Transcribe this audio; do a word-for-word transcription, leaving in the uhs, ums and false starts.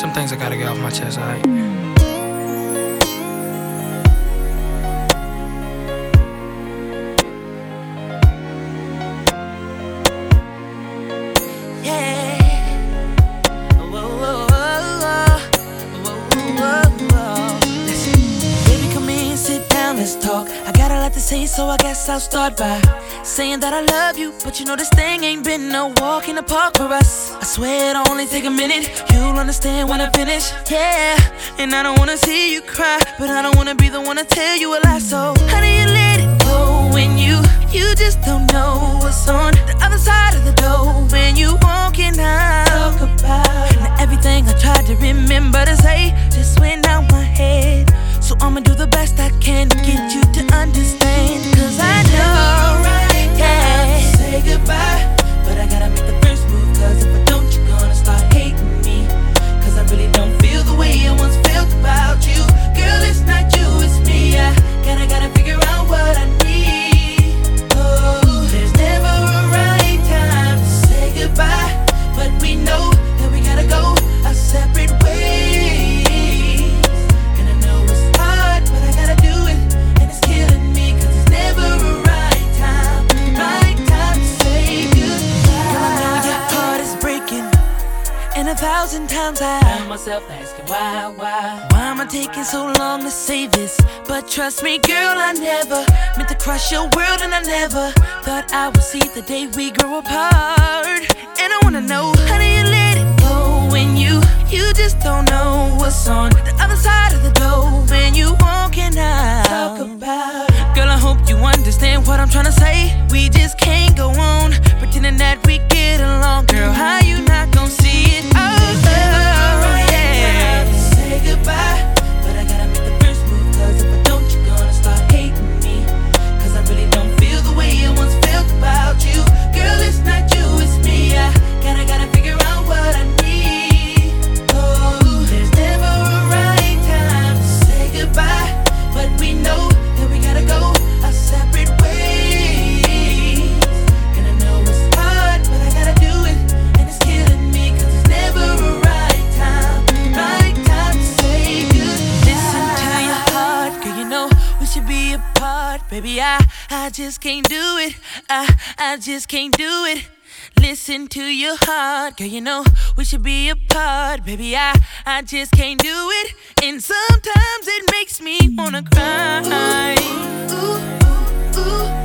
Some things I gotta get off my chest, alright? Let's talk. I got a lot to say, so I guess I'll start by saying that I love you, but you know this thing ain't been no walk in the park for us. I swear it'll only take a minute, you'll understand when I finish. Yeah, and I don't wanna see you cry, but I don't wanna be the one to tell you a lie. So how do you let it go when you you just don't know what's on the other side of the door when you walking out? Talk about now everything I tried to remember to say just went out my head. So I'ma do the best I can to get you to understand. Cause I know, right, yeah, say goodbye, but I gotta make the first move. Cause if I don't, you're gonna start hating me. Cause I really don't feel the way I once felt about you. Girl, it's not you, it's me. I gotta, gotta figure out what I need. Oh, there's never a right time to say goodbye, but we know that we gotta go our separate ways. And a thousand times I found myself asking why, why Why am I taking so long to say this? But trust me girl, I never meant to crush your world. And I never thought I would see the day we grow apart. And I wanna know, how do you let it go when you You just don't know what's on the other side of the door when you walking out? Talk about it. Girl, I hope you understand what I'm trying to say. We just can't go on pretending that we get along. Girl, how you not gonna see it? Oh, oh yeah. Say goodbye, but I gotta make the first move. Cause if I don't, you're gonna start hating me. Cause I really don't feel the way I once felt about you. Girl, it's not you, it's me. I gotta, gotta figure out what I need. Oh, there's never a right time to say goodbye, but we know that we gotta go our separate ways. And I know it's hard, but I gotta do it. And it's killing me, cause it's never a right time, right time to say goodbye. Listen to your heart, girl, you know we should be apart. Baby, I, I just can't do it. I, I just can't do it. Listen to your heart, girl, you know we should be apart. Baby, I, I just can't do it. And sometimes it makes me wanna cry. Ooh, ooh, ooh, ooh.